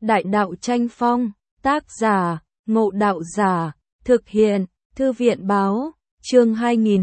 Đại đạo tranh phong, tác giả, Ngộ Đạo Giả, thực hiện, Thư viện báo, chương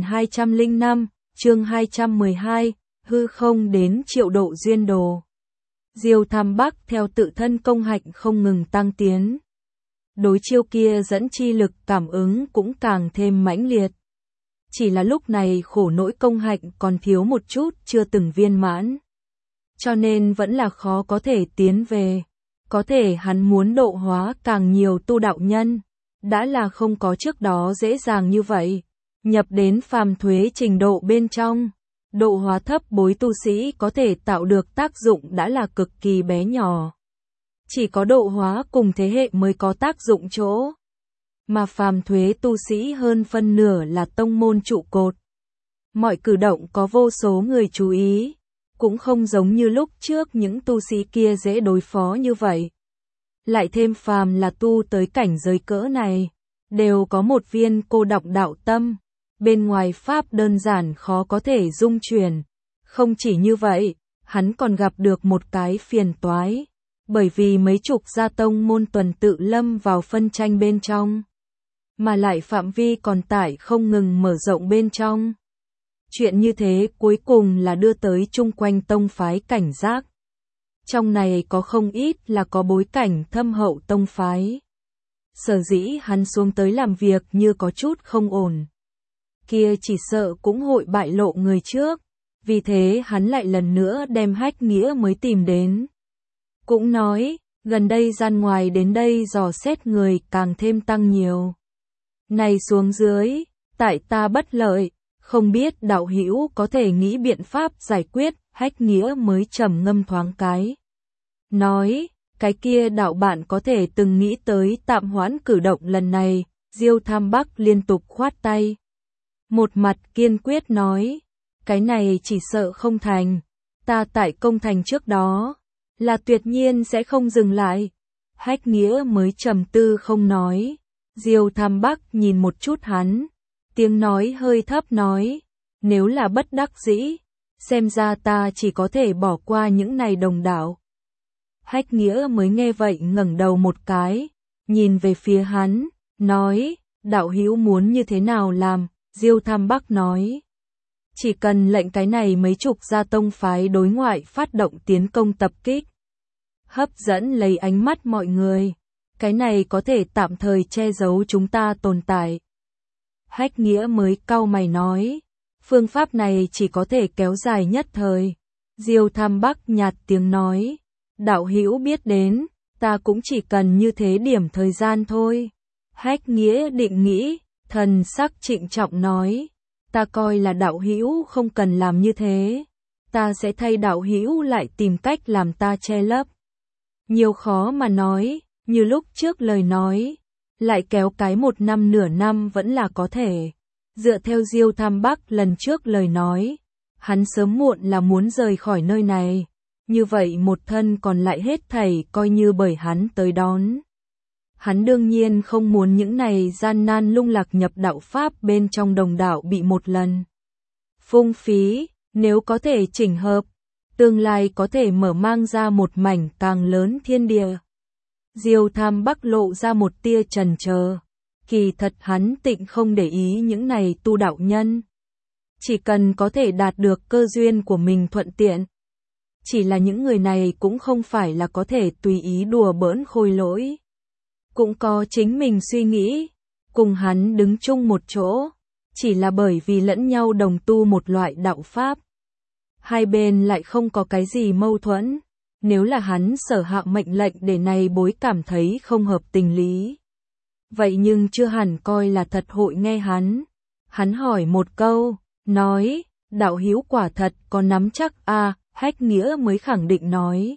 2205, chương 212, hư không đến triệu độ duyên đồ. Diêu Tham Bắc theo tự thân công hạnh không ngừng tăng tiến. Đối chiêu kia dẫn chi lực cảm ứng cũng càng thêm mãnh liệt. Chỉ là lúc này khổ nỗi công hạnh còn thiếu một chút chưa từng viên mãn. Cho nên vẫn là khó có thể tiến về. Có thể hắn muốn độ hóa càng nhiều tu đạo nhân. Đã là không có trước đó dễ dàng như vậy. Nhập đến phàm thuế trình độ bên trong. Độ hóa thấp bối tu sĩ có thể tạo được tác dụng đã là cực kỳ bé nhỏ. Chỉ có độ hóa cùng thế hệ mới có tác dụng chỗ. Mà phàm thuế tu sĩ hơn phân nửa là tông môn trụ cột. Mọi cử động có vô số người chú ý. Cũng không giống như lúc trước những tu sĩ kia dễ đối phó như vậy. Lại thêm phàm là tu tới cảnh giới cỡ này. Đều có một viên cô độc đạo tâm. Bên ngoài pháp đơn giản khó có thể dung chuyển. Không chỉ như vậy, hắn còn gặp được một cái phiền toái. Bởi vì mấy chục gia tông môn tuần tự lâm vào phân tranh bên trong. Mà lại phạm vi còn tải không ngừng mở rộng bên trong. Chuyện như thế cuối cùng là đưa tới chung quanh tông phái cảnh giác. Trong này có không ít là có bối cảnh thâm hậu tông phái. Sở dĩ hắn xuống tới làm việc như có chút không ổn. Kia chỉ sợ cũng hội bại lộ người trước. Vì thế hắn lại lần nữa đem Hách Nghĩa mới tìm đến. Cũng nói, gần đây gian ngoài đến đây dò xét người càng thêm tăng nhiều. Này xuống dưới, tại ta bất lợi, không biết đạo hữu có thể nghĩ biện pháp giải quyết, Hách Nghĩa mới trầm ngâm thoáng cái. Nói, cái kia đạo bạn có thể từng nghĩ tới tạm hoãn cử động lần này, Diêu Tham Bắc liên tục khoát tay. Một mặt kiên quyết nói, cái này chỉ sợ không thành, ta tại công thành trước đó, là tuyệt nhiên sẽ không dừng lại. Hách Nghĩa mới trầm tư không nói, Diêu Tham Bắc nhìn một chút hắn, tiếng nói hơi thấp nói, nếu là bất đắc dĩ, xem ra ta chỉ có thể bỏ qua những này đồng đạo. Hách Nghĩa mới nghe vậy ngẩng đầu một cái, nhìn về phía hắn, nói, đạo hữu muốn như thế nào làm, Diêu Tham Bắc nói. Chỉ cần lệnh cái này mấy chục gia tông phái đối ngoại phát động tiến công tập kích. Hấp dẫn lấy ánh mắt mọi người. Cái này có thể tạm thời che giấu chúng ta tồn tại. Hách Nghĩa mới cau mày nói. Phương pháp này chỉ có thể kéo dài nhất thời. Diêu Tham Bắc nhạt tiếng nói. Đạo hữu biết đến, ta cũng chỉ cần như thế điểm thời gian thôi. Hách Nghĩa định nghĩ, thần sắc trịnh trọng nói. Ta coi là đạo hữu không cần làm như thế. Ta sẽ thay đạo hữu lại tìm cách làm ta che lấp. Nhiều khó mà nói, như lúc trước lời nói. Lại kéo cái 1 năm nửa năm vẫn là có thể. Dựa theo Diêu Tham Bắc lần trước lời nói. Hắn sớm muộn là muốn rời khỏi nơi này. Như vậy một thân còn lại hết thảy coi như bởi hắn tới đón. Hắn đương nhiên không muốn những này gian nan lung lạc nhập đạo pháp bên trong đồng đạo bị một lần phung phí, nếu có thể chỉnh hợp, tương lai có thể mở mang ra một mảnh càng lớn thiên địa. Diêu Tham Bắc lộ ra một tia chần chờ, kỳ thật hắn tịnh không để ý những này tu đạo nhân. Chỉ cần có thể đạt được cơ duyên của mình thuận tiện. Chỉ là những người này cũng không phải là có thể tùy ý đùa bỡn khôi lỗi. Cũng có chính mình suy nghĩ, cùng hắn đứng chung một chỗ, chỉ là bởi vì lẫn nhau đồng tu một loại đạo pháp. Hai bên lại không có cái gì mâu thuẫn, nếu là hắn sở hạ mệnh lệnh để này bối cảm thấy không hợp tình lý. Vậy nhưng chưa hẳn coi là thật hội nghe hắn. Hắn hỏi một câu, nói, đạo hữu quả thật có nắm chắc Hách Nghĩa mới khẳng định nói.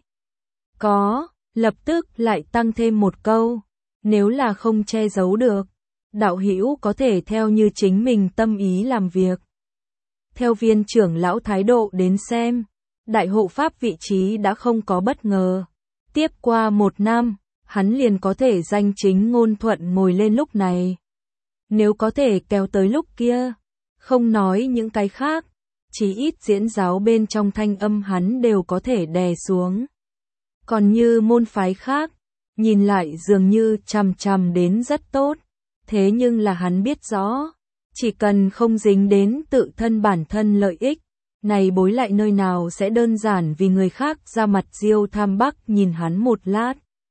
Có, lập tức lại tăng thêm một câu. Nếu là không che giấu được, đạo hữu có thể theo như chính mình tâm ý làm việc. Theo viên trưởng lão thái độ đến xem, đại hộ pháp vị trí đã không có bất ngờ. Tiếp qua 1 năm, hắn liền có thể danh chính ngôn thuận ngồi lên lúc này. Nếu có thể kéo tới lúc kia, không nói những cái khác, chỉ ít diễn giáo bên trong thanh âm hắn đều có thể đè xuống. Còn như môn phái khác, nhìn lại dường như chằm chằm đến rất tốt, thế nhưng là hắn biết rõ, chỉ cần không dính đến tự thân bản thân lợi ích, này bối lại nơi nào sẽ đơn giản vì người khác ra mặt. Diêu Tham Bắc nhìn hắn một lát,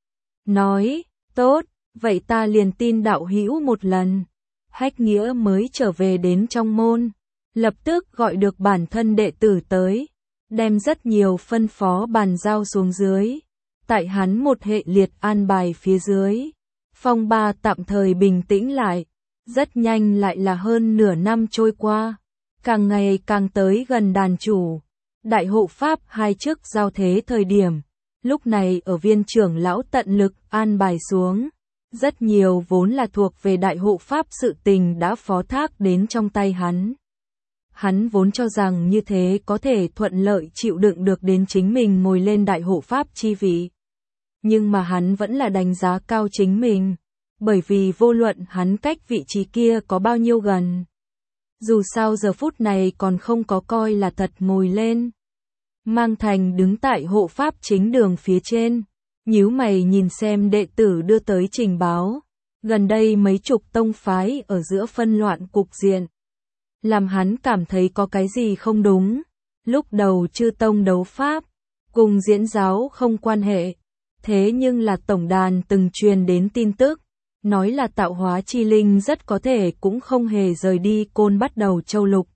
nói, tốt, vậy ta liền tin đạo hữu một lần. Hách Nghĩa mới trở về đến trong môn, lập tức gọi được bản thân đệ tử tới, đem rất nhiều phân phó bàn giao xuống dưới. Tại hắn một hệ liệt an bài phía dưới, phong ba tạm thời bình tĩnh lại, rất nhanh lại là hơn nửa năm trôi qua, càng ngày càng tới gần đàn chủ. Đại hộ pháp hai chức giao thế thời điểm, lúc này ở viên trưởng lão tận lực an bài xuống, rất nhiều vốn là thuộc về đại hộ pháp sự tình đã phó thác đến trong tay hắn. Hắn vốn cho rằng như thế có thể thuận lợi chịu đựng được đến chính mình ngồi lên đại hộ pháp chi vị. Nhưng mà hắn vẫn là đánh giá cao chính mình, bởi vì vô luận hắn cách vị trí kia có bao nhiêu gần, dù sao giờ phút này còn không có coi là thật ngồi lên. Mang Thành đứng tại hộ pháp chính đường phía trên, nhíu mày nhìn xem đệ tử đưa tới trình báo, gần đây mấy chục tông phái ở giữa phân loạn cục diện, làm hắn cảm thấy có cái gì không đúng. Lúc đầu chư tông đấu pháp, cùng diễn giáo không quan hệ, thế nhưng là tổng đàn từng truyền đến tin tức, nói là tạo hóa chi linh rất có thể cũng không hề rời đi Côn Bắt Đầu Châu Lục.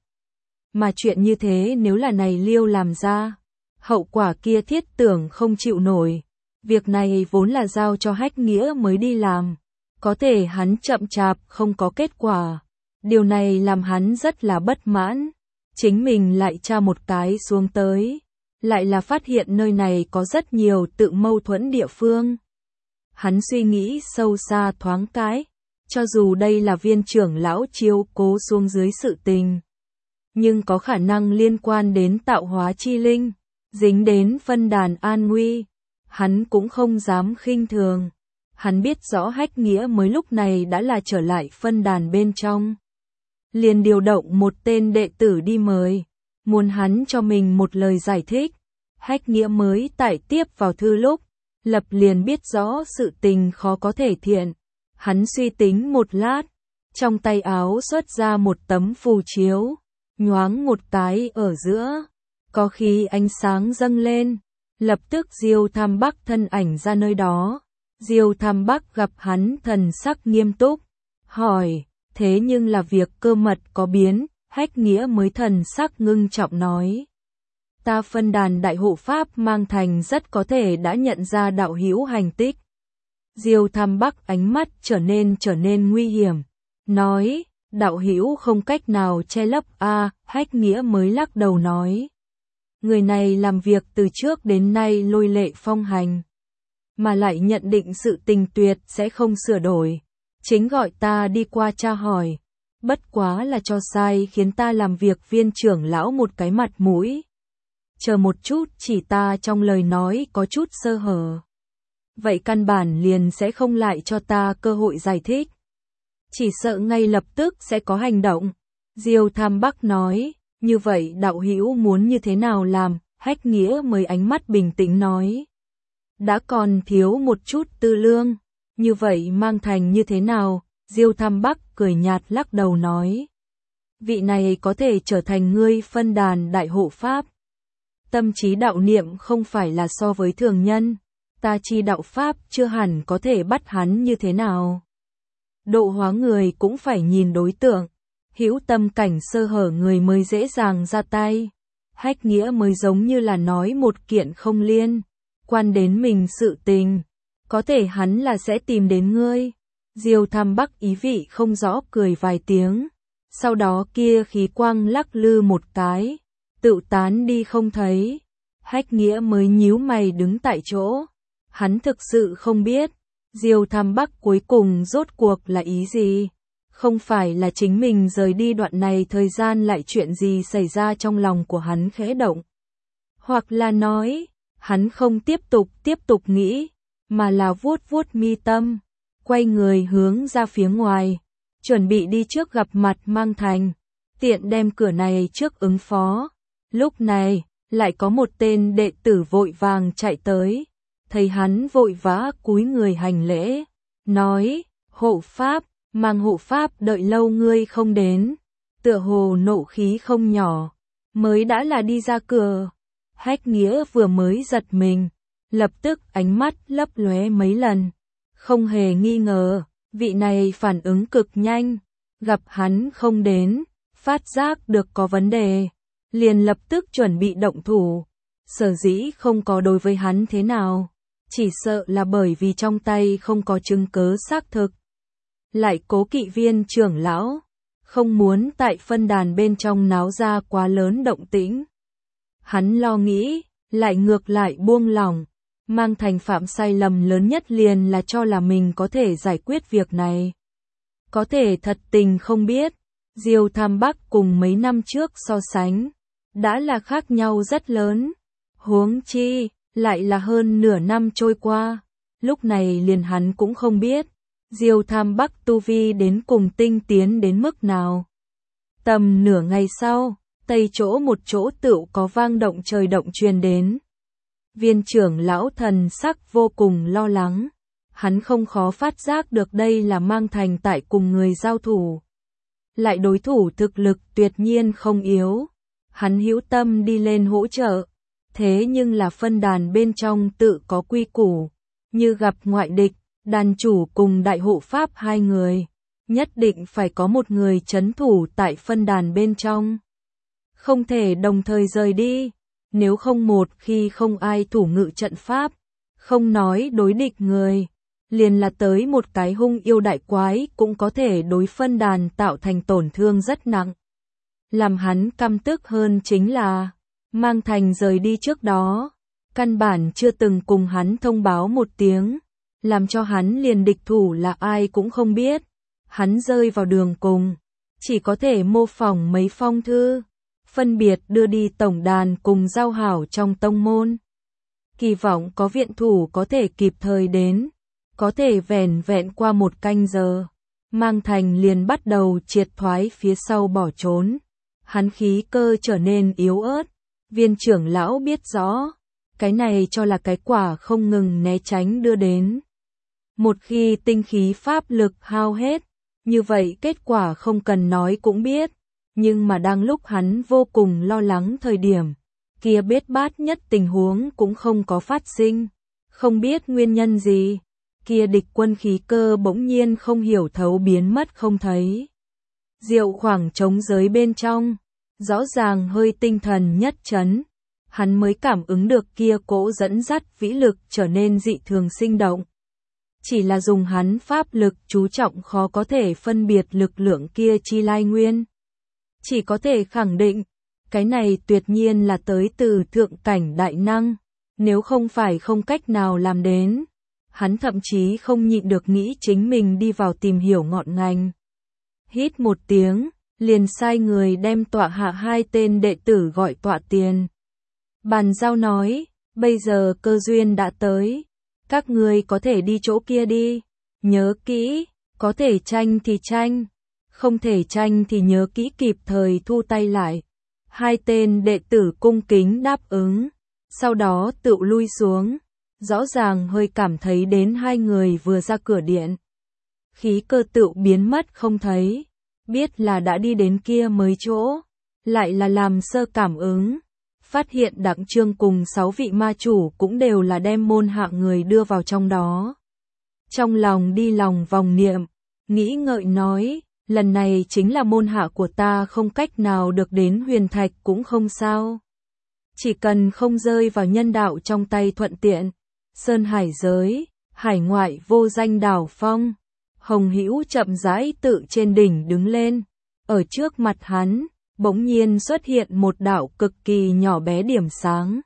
Mà chuyện như thế nếu là này Liêu làm ra, hậu quả kia thiết tưởng không chịu nổi. Việc này vốn là giao cho Hách Nghĩa mới đi làm, có thể hắn chậm chạp không có kết quả. Điều này làm hắn rất là bất mãn, chính mình lại tra một cái xuống tới, lại là phát hiện nơi này có rất nhiều tự mâu thuẫn địa phương. Hắn suy nghĩ sâu xa thoáng cái, cho dù đây là viên trưởng lão chiếu cố xuống dưới sự tình, nhưng có khả năng liên quan đến tạo hóa chi linh, dính đến phân đàn an nguy, hắn cũng không dám khinh thường. Hắn biết rõ Hách Nghĩa mới lúc này đã là trở lại phân đàn bên trong, liền điều động một tên đệ tử đi mời, muốn hắn cho mình một lời giải thích. Hách Nghĩa mới tải tiếp vào thư lúc, lập liền biết rõ sự tình khó có thể thiện. Hắn suy tính một lát, trong tay áo xuất ra một tấm phù chiếu, nhoáng một cái ở giữa, có khi ánh sáng dâng lên, lập tức Diêu Tham Bắc thân ảnh ra nơi đó. Diêu Tham Bắc gặp hắn thần sắc nghiêm túc, hỏi, thế nhưng là việc cơ mật có biến. Hách Nghĩa mới thần sắc ngưng trọng nói, ta phân đàn đại hộ pháp Mang Thành rất có thể đã nhận ra đạo hữu hành tích. Diêu Tham Bắc ánh mắt trở nên nguy hiểm, nói, đạo hữu không cách nào che lấp a. Hách Nghĩa mới lắc đầu nói, người này làm việc từ trước đến nay lôi lệ phong hành, mà lại nhận định sự tình tuyệt sẽ không sửa đổi, chính gọi ta đi qua tra hỏi, bất quá là cho sai khiến ta làm việc viên trưởng lão một cái mặt mũi. Chờ một chút, chỉ ta trong lời nói có chút sơ hở, vậy căn bản liền sẽ không lại cho ta cơ hội giải thích, chỉ sợ ngay lập tức sẽ có hành động. Diêu Tham Bắc nói, như vậy đạo hữu muốn như thế nào làm? Hách Nghĩa mới ánh mắt bình tĩnh nói, đã còn thiếu một chút tư lương, như vậy Mang Thành như thế nào? Diêu Tham Bắc cười nhạt lắc đầu nói, vị này có thể trở thành ngươi phân đàn đại hộ pháp. Tâm trí đạo niệm không phải là so với thường nhân, ta chi đạo pháp chưa hẳn có thể bắt hắn như thế nào. Độ hóa người cũng phải nhìn đối tượng, hữu tâm cảnh sơ hở người mới dễ dàng ra tay. Hách Nghĩa mới giống như là nói một kiện không liên quan đến mình sự tình, có thể hắn là sẽ tìm đến ngươi. Diêu Tham Bắc ý vị không rõ cười vài tiếng, sau đó kia khí quang lắc lư một cái, tự tán đi không thấy. Hách Nghĩa mới nhíu mày đứng tại chỗ, hắn thực sự không biết Diêu Tham Bắc cuối cùng rốt cuộc là ý gì. Không phải là chính mình rời đi đoạn này thời gian lại chuyện gì xảy ra trong lòng của hắn khẽ động, hoặc là nói hắn không tiếp tục nghĩ, mà là vuốt mi tâm, quay người hướng ra phía ngoài, chuẩn bị đi trước gặp mặt Mang Thành, tiện đem cửa này trước ứng phó. Lúc này lại có một tên đệ tử vội vàng chạy tới, thấy hắn vội vã cúi người hành lễ, nói, hộ pháp, mang hộ pháp đợi lâu ngươi không đến, tựa hồ nộ khí không nhỏ, mới đã là đi ra cửa. Hách Nghĩa vừa mới giật mình, lập tức ánh mắt lấp lóe mấy lần, không hề nghi ngờ, vị này phản ứng cực nhanh, gặp hắn không đến, phát giác được có vấn đề, liền lập tức chuẩn bị động thủ, sở dĩ không có đối với hắn thế nào, chỉ sợ là bởi vì trong tay không có chứng cứ xác thực. Lại cố kỵ Viên trưởng lão, không muốn tại phân đàn bên trong náo ra quá lớn động tĩnh. Hắn lo nghĩ, lại ngược lại buông lỏng, Mang Thành phạm sai lầm lớn nhất liền là cho là mình có thể giải quyết việc này. Có thể thật tình không biết, Diêu Tham Bắc cùng mấy năm trước so sánh, đã là khác nhau rất lớn. Huống chi, lại là hơn nửa năm trôi qua, lúc này liền hắn cũng không biết, Diêu Tham Bắc tu vi đến cùng tinh tiến đến mức nào. Tầm nửa ngày sau, tây chỗ một chỗ tựu có vang động trời động truyền đến. Viên trưởng lão thần sắc vô cùng lo lắng, hắn không khó phát giác được đây là Mang Thành tại cùng người giao thủ. Lại đối thủ thực lực tuyệt nhiên không yếu, hắn hữu tâm đi lên hỗ trợ, thế nhưng là phân đàn bên trong tự có quy củ, như gặp ngoại địch, đàn chủ cùng đại hộ pháp hai người, nhất định phải có một người trấn thủ tại phân đàn bên trong. Không thể đồng thời rời đi, nếu không một khi không ai thủ ngự trận pháp, không nói đối địch người, liền là tới một cái hung yêu đại quái cũng có thể đối phân đàn tạo thành tổn thương rất nặng. Làm hắn căm tức hơn chính là, Mang Thành rời đi trước đó, căn bản chưa từng cùng hắn thông báo một tiếng, làm cho hắn liền địch thủ là ai cũng không biết. Hắn rơi vào đường cùng, chỉ có thể mô phỏng mấy phong thư, phân biệt đưa đi tổng đàn cùng giao hảo trong tông môn. Kỳ vọng có viện thủ có thể kịp thời đến, có thể vẻn vẹn qua một canh giờ, Mang Thành liền bắt đầu triệt thoái phía sau bỏ trốn. Hắn khí cơ trở nên yếu ớt, Viên trưởng lão biết rõ, cái này cho là cái quả không ngừng né tránh đưa đến. Một khi tinh khí pháp lực hao hết, như vậy kết quả không cần nói cũng biết, nhưng mà đang lúc hắn vô cùng lo lắng thời điểm, kia biết bát nhất tình huống cũng không có phát sinh, không biết nguyên nhân gì, kia địch quân khí cơ bỗng nhiên không hiểu thấu biến mất không thấy. Diệu khoảng trống giới bên trong, rõ ràng hơi tinh thần nhất chấn, hắn mới cảm ứng được kia cỗ dẫn dắt vĩ lực trở nên dị thường sinh động. Chỉ là dùng hắn pháp lực chú trọng khó có thể phân biệt lực lượng kia chi lai nguyên. Chỉ có thể khẳng định, cái này tuyệt nhiên là tới từ thượng cảnh đại năng, nếu không phải không cách nào làm đến. Hắn thậm chí không nhịn được nghĩ chính mình đi vào tìm hiểu ngọn ngành. Hít một tiếng, liền sai người đem tọa hạ hai tên đệ tử gọi tọa tiền. Bàn giao nói, bây giờ cơ duyên đã tới, các ngươi có thể đi chỗ kia đi, nhớ kỹ, có thể tranh thì tranh, không thể tranh thì nhớ kỹ kịp thời thu tay lại. Hai tên đệ tử cung kính đáp ứng, sau đó tự lui xuống, rõ ràng hơi cảm thấy đến hai người vừa ra cửa điện. Khí cơ tự biến mất không thấy, biết là đã đi đến kia mới chỗ, lại là làm sơ cảm ứng. Phát hiện Đặng Trương cùng 6 vị ma chủ cũng đều là đem môn hạ người đưa vào trong đó. Trong lòng đi lòng vòng niệm, nghĩ ngợi nói, lần này chính là môn hạ của ta không cách nào được đến huyền thạch cũng không sao. Chỉ cần không rơi vào nhân đạo trong tay thuận tiện. Sơn hải giới, hải ngoại vô danh đảo phong, Hồng Hữu chậm rãi tự trên đỉnh đứng lên, ở trước mặt hắn, bỗng nhiên xuất hiện một đạo cực kỳ nhỏ bé điểm sáng.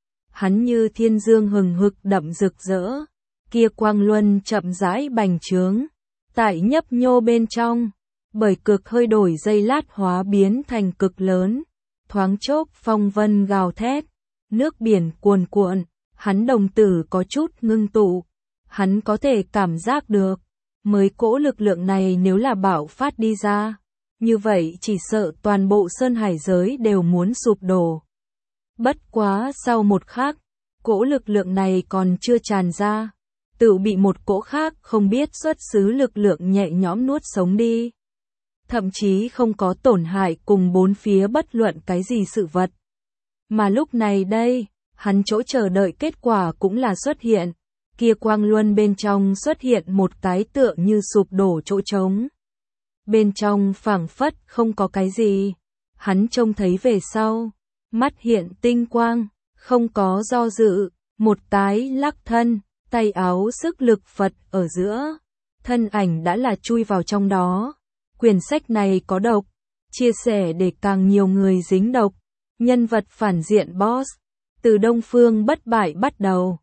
Hắn như thiên dương hừng hực đậm rực rỡ, kia quang luân chậm rãi bành trướng, tại nhấp nhô bên trong, bởi cực hơi đổi giây lát hóa biến thành cực lớn, thoáng chốc phong vân gào thét, nước biển cuồn cuộn, hắn đồng tử có chút ngưng tụ, hắn có thể cảm giác được, mới cỗ lực lượng này nếu là bạo phát đi ra, như vậy chỉ sợ toàn bộ sơn hải giới đều muốn sụp đổ. Bất quá sau một khắc, cỗ lực lượng này còn chưa tràn ra, tự bị một cỗ khác không biết xuất xứ lực lượng nhẹ nhõm nuốt sống đi. Thậm chí không có tổn hại cùng bốn phía bất luận cái gì sự vật. Mà lúc này đây, hắn chỗ chờ đợi kết quả cũng là xuất hiện. Kia quang luân bên trong xuất hiện một cái tựa như sụp đổ chỗ trống. Bên trong phảng phất không có cái gì. Hắn trông thấy về sau, mắt hiện tinh quang, không có do dự, một tái lắc thân, tay áo sức lực Phật ở giữa. Thân ảnh đã là chui vào trong đó. Quyển sách này có độc, chia sẻ để càng nhiều người dính độc. Nhân vật phản diện boss, từ Đông Phương bất bại bắt đầu.